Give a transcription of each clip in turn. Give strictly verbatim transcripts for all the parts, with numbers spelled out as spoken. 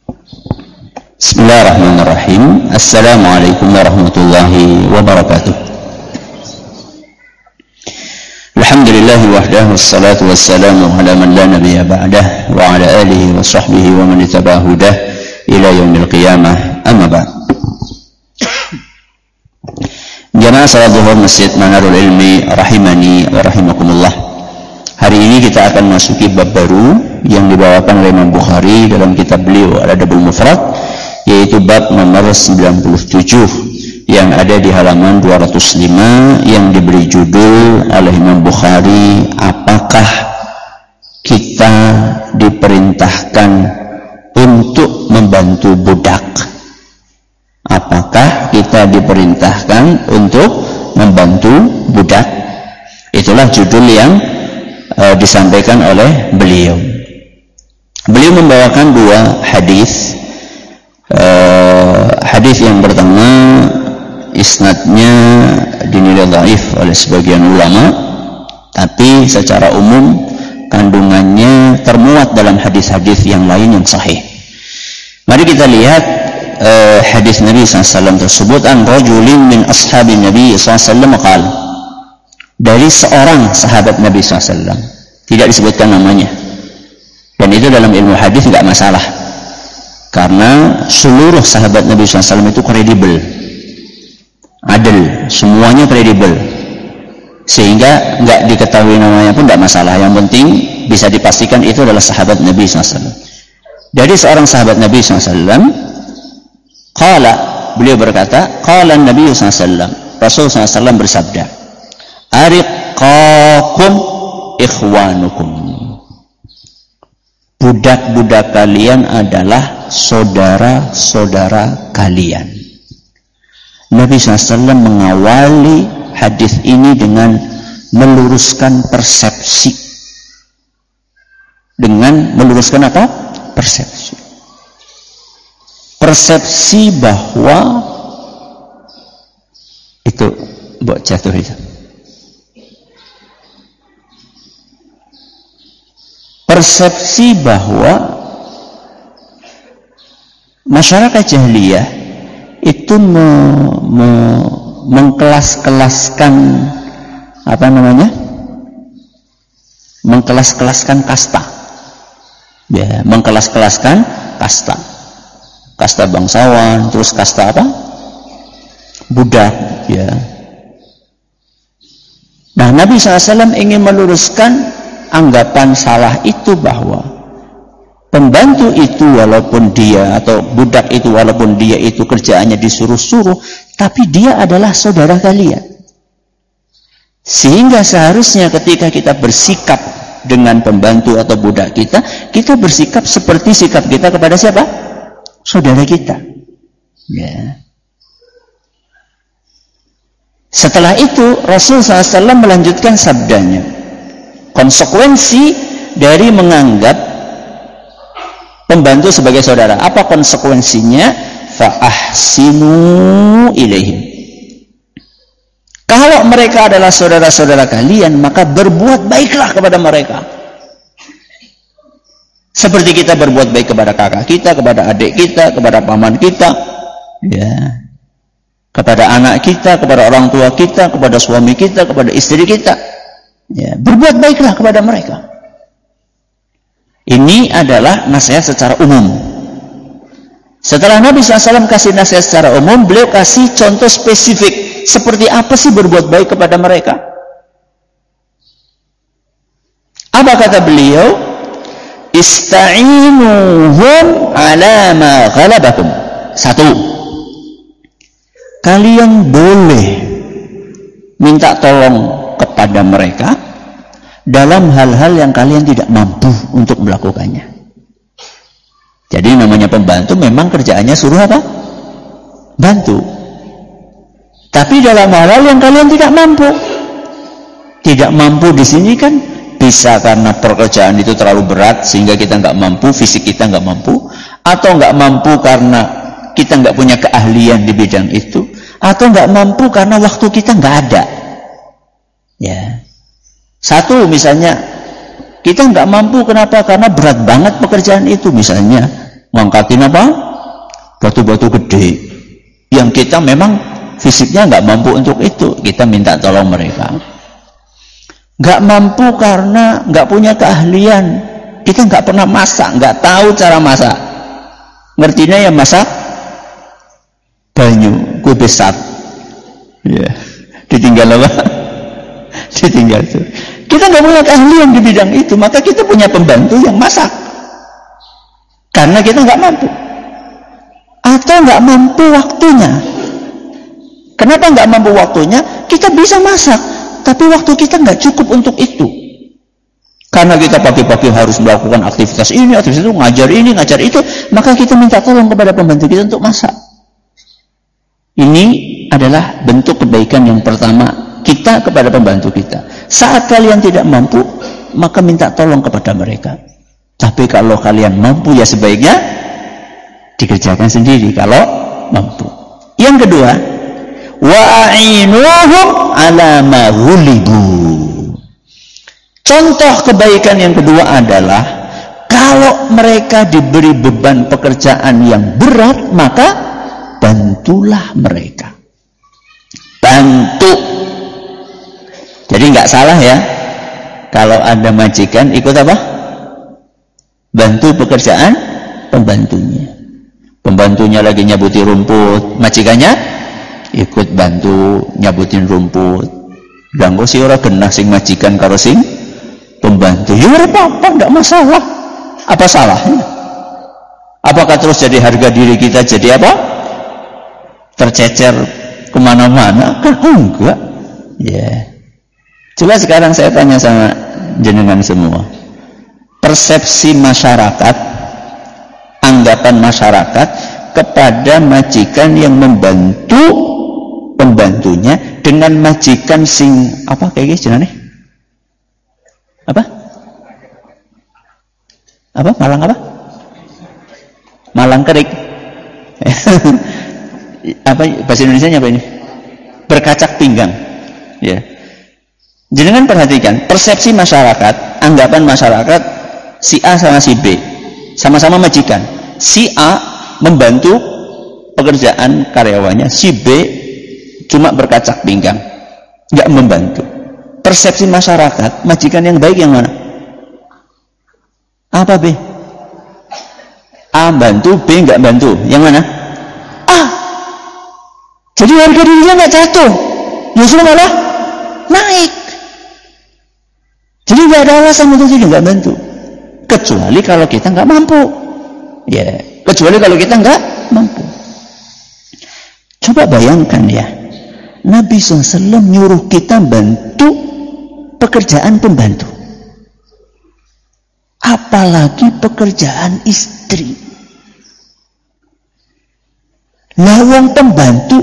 Bismillahirrahmanirrahim. Assalamualaikum warahmatullahi wabarakatuh. Alhamdulillah wahdahu wassalatu wassalamu ala man la nabiyya ba'dah wa ala alihi wa sahbihi wa man ittaba'a hudah ila yaumil qiyamah. Amma ba'd. Jamaah salat zuhur Masjid Manarul Ilmi rahimani wa rahimakumullah. Hari ini kita akan masuki bab baru yang dibawakan oleh Imam Bukhari dalam kitab beliau Al-Adabul Mufrad, yaitu bab nomor sembilan puluh tujuh yang ada di halaman dua ratus lima yang diberi judul oleh Imam Bukhari, apakah kita diperintahkan untuk membantu budak? Apakah kita diperintahkan untuk membantu budak? Itulah judul yang uh, disampaikan oleh beliau. Beliau membawakan dua hadis. Uh, hadis yang pertama isnadnya dinilai dhaif oleh sebagian ulama, tapi secara umum kandungannya termuat dalam hadis-hadis yang lain yang sahih. Mari kita lihat uh, hadis Nabi sallallahu alaihi wasallam tersebut. An rajulin min ashabi Nabi sallallahu alaihi wasallam qala, dari seorang sahabat Nabi sallallahu alaihi wasallam, tidak disebutkan namanya, dan itu dalam ilmu hadis tidak masalah karena seluruh sahabat Nabi sallallahu alaihi wasallam itu kredibel, adil, semuanya kredibel, sehingga nggak diketahui namanya pun tidak masalah. Yang penting bisa dipastikan itu adalah sahabat Nabi sallallahu alaihi wasallam. Dari seorang sahabat Nabi sallallahu alaihi wasallam, qala, beliau berkata, qala Nabi sallallahu alaihi wasallam, Rasul sallallahu alaihi wasallam bersabda, ariqakum ikhwanukum, budak-budak kalian adalah saudara-saudara kalian. Nabi sallallahu alaihi wasallam mengawali hadis ini dengan meluruskan persepsi. Dengan meluruskan apa? Persepsi. Persepsi bahwa itu buat jatuh itu. Persepsi bahwa masyarakat jahiliyah itu me, me, mengkelas-kelaskan apa namanya? Mengkelas-kelaskan kasta. Ya, mengkelas-kelaskan kasta. Kasta bangsawan, terus kasta apa? Budak, ya. Nah, Nabi sallallahu alaihi wasallam ingin meluruskan anggapan salah itu, bahwa pembantu itu walaupun dia, atau budak itu walaupun dia itu kerjaannya disuruh-suruh, tapi dia adalah saudara kalian. Sehingga seharusnya ketika kita bersikap dengan pembantu atau budak kita, kita bersikap seperti sikap kita kepada siapa? Saudara kita. Ya. Setelah itu Rasul sallallahu alaihi wasallam melanjutkan sabdanya. Konsekuensi dari menganggap pembantu sebagai saudara, apa konsekuensinya? Fa ahsinu ilaihim, kalau mereka adalah saudara-saudara kalian, maka berbuat baiklah kepada mereka, seperti kita berbuat baik kepada kakak kita, kepada adik kita, kepada paman kita, ya, kepada anak kita, kepada orang tua kita, kepada suami kita, kepada istri kita, ya, berbuat baiklah kepada mereka. Ini adalah nasihat secara umum. Setelah Nabi sallallahu alaihi wasallam kasih nasihat secara umum, beliau kasih contoh spesifik. Seperti apa sih berbuat baik kepada mereka? Apa kata beliau? Ista'inuhum ala ma ghalabakum. Satu, kalian boleh minta tolong kepada mereka dalam hal-hal yang kalian tidak mampu untuk melakukannya. Jadi namanya pembantu memang kerjaannya suruh apa? Bantu. Tapi dalam hal-hal yang kalian tidak mampu. Tidak mampu di sini kan bisa karena pekerjaan itu terlalu berat sehingga kita nggak mampu, fisik kita nggak mampu, atau nggak mampu karena kita nggak punya keahlian di bidang itu, atau nggak mampu karena waktu kita nggak ada. Ya. Satu misalnya kita nggak mampu, kenapa? Karena berat banget pekerjaan itu, misalnya ngangkatin apa? Batu-batu gede yang kita memang fisiknya nggak mampu untuk itu, kita minta tolong mereka. Nggak mampu karena nggak punya keahlian, kita nggak pernah masak, nggak tahu cara masak, ngertinya ya masak banyu kue besar, ya ditinggal apa? ditinggal itu. Kita nggak punya keahlian di bidang itu, maka kita punya pembantu yang masak karena kita nggak mampu atau nggak mampu waktunya. Kenapa nggak mampu waktunya? Kita bisa masak, tapi waktu kita nggak cukup untuk itu. Karena kita pagi-pagi harus melakukan aktivitas ini, aktivitas itu, ngajar ini, ngajar itu, maka kita minta tolong kepada pembantu kita untuk masak. Ini adalah bentuk kebaikan yang pertama kita kepada pembantu kita. Saat kalian tidak mampu, maka minta tolong kepada mereka. Tapi kalau kalian mampu, ya sebaiknya dikerjakan sendiri kalau mampu. Yang kedua, wa'inuhum ala ma ghulibu. Contoh kebaikan yang kedua adalah kalau mereka diberi beban pekerjaan yang berat, maka bantulah mereka. Bantu. Jadi nggak salah ya kalau ada majikan ikut apa? Bantu pekerjaan pembantunya. Pembantunya lagi nyabuti rumput, majikannya ikut bantu nyabutin rumput. Ganggu si ora genah sing majikan karo sing pembantu. Ya ora apa-apa, enggak masalah. Apa salahnya? Apakah terus jadi harga diri kita jadi apa? Tercecer kemana-mana? Kan enggak. Ya. Yeah. Coba sekarang saya tanya sama jenengan semua. Persepsi masyarakat, anggapan masyarakat kepada majikan yang membantu pembantunya dengan majikan sing apa kayak gitu nih? Apa? Apa? Malang apa? Malang kerik. Apa bahasa Indonesianya apa ini? Berkacak pinggang. Ya. Jangan perhatikan persepsi masyarakat, anggapan masyarakat si A sama si B sama-sama majikan. Si A membantu pekerjaan karyawannya, si B cuma berkacak pinggang, nggak membantu. Persepsi masyarakat, majikan yang baik yang mana? Apa B? A bantu, B nggak bantu. Yang mana? A. Jadi harga dirinya nggak jatuh, justru malah naik. Jadi nggak ada alasan untuk tidak nggak bantu, kecuali kalau kita nggak mampu. Ya, kecuali kalau kita nggak mampu. Coba bayangkan ya, Nabi shallallahu alaihi wasallam nyuruh kita bantu pekerjaan pembantu, apalagi pekerjaan istri. Lawang pembantu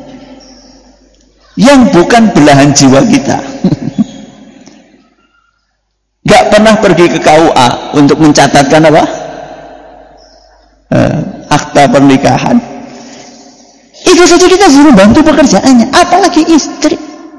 yang bukan belahan jiwa kita, nggak pernah pergi ke K U A untuk mencatatkan apa? Uh, akta pernikahan. Itu saja kita suruh bantu pekerjaannya, apalagi istri.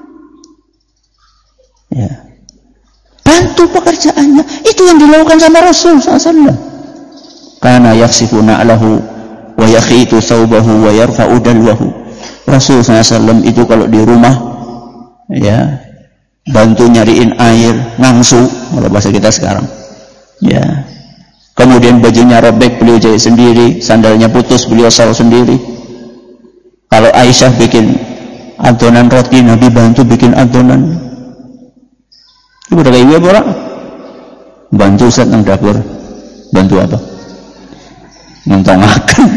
Ya. Bantu pekerjaannya. Itu yang dilakukan sama Rasul sallallahu alaihi wasallam. Kana yaksifu na'lahu wa yakhitu thawbahu wa yarfa'u dalwahu. Rasul sallallahu alaihi wasallam itu kalau di rumah, ya, bantu nyariin air, ngangsu, kalau bahasa kita sekarang. Ya. Kemudian bajunya robek, beliau jahit sendiri, sandalnya putus, beliau sol sendiri. Kalau Aisyah bikin adonan roti, Nabi bantu bikin adonan. Ibu udah kayak ibu apa orang? Bantu Ustaz nang dapur. Bantu apa? Ngentongaken.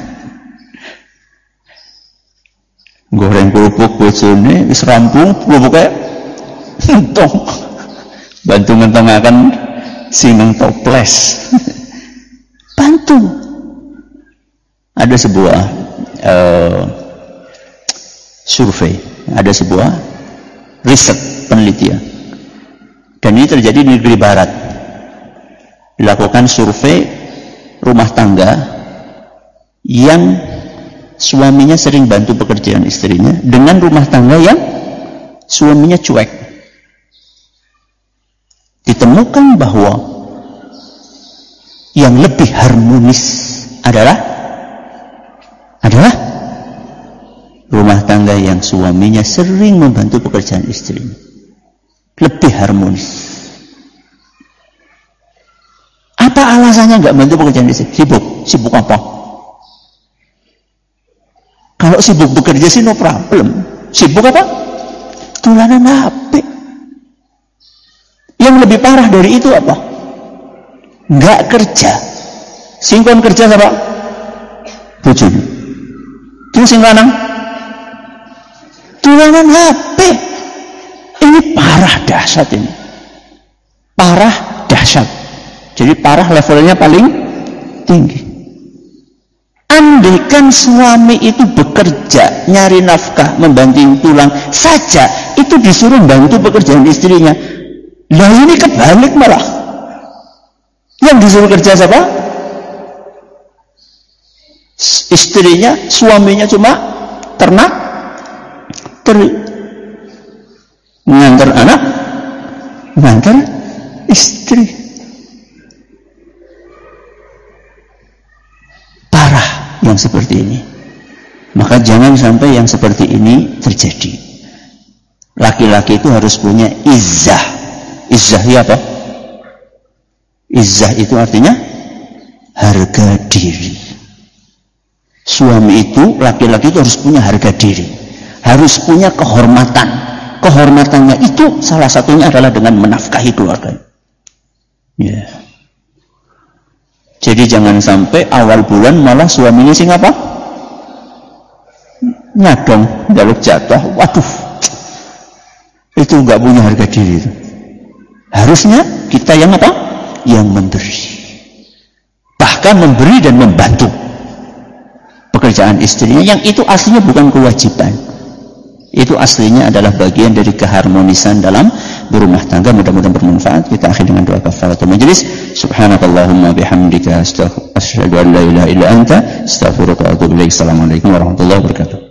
Goreng kerupuk bojone wis rampung, kerupuknya ngentong. Bantu ngentongaken sineng toples. Bantu. Ada sebuah uh, survei, ada sebuah riset penelitian, dan ini terjadi di negeri barat. Dilakukan survei rumah tangga yang suaminya sering bantu pekerjaan istrinya dengan rumah tangga yang suaminya cuek. Ditemukan bahwa yang lebih harmonis adalah adalah rumah tangga yang suaminya sering membantu pekerjaan istrinya. Lebih harmonis. Apa alasannya nggak bantu pekerjaan istri? Sibuk. Sibuk apa? Kalau sibuk bekerja sih no problem. Sibuk apa? Tulanan H P. Yang lebih parah dari itu apa? Nggak kerja. Singkon kerja apa? Bojone. Terus sing lanang? Tulanan H P. Ini parah dahsyat ini. Parah dahsyat. Jadi parah levelnya paling tinggi. Andaikan suami itu bekerja, nyari nafkah, membanting tulang saja, itu disuruh bantu pekerjaan istrinya. Lah ini kebalik malah. Yang disuruh kerja siapa? Istrinya, suaminya cuma ternak, ter ngantar anak, ngantar istri. Parah yang seperti ini. Maka jangan sampai yang seperti ini terjadi. Laki-laki itu harus punya izzah. Izzah ya apa? Izzah itu artinya harga diri. Suami itu, laki-laki itu harus punya harga diri. Harus punya kehormatan. Kehormatannya itu salah satunya adalah dengan menafkahi keluarga. Ya. Yeah. Jadi jangan sampai awal bulan malah suaminya sing apa? Nyadong, jaluk jatah. Waduh, itu nggak punya harga diri. Harusnya kita yang apa? Yang memberi. Bahkan memberi dan membantu pekerjaan istrinya, yang itu aslinya bukan kewajiban. Itu aslinya adalah bagian dari keharmonisan dalam berumah tangga. Mudah-mudahan bermanfaat. Kita akhiri dengan doa kafaratul majelis. Subhanakallahumma bihamdika asyhadu an la ilaha illa anta astaghfiruka wa atubu ilaik. Assalamualaikum warahmatullahi wabarakatuh.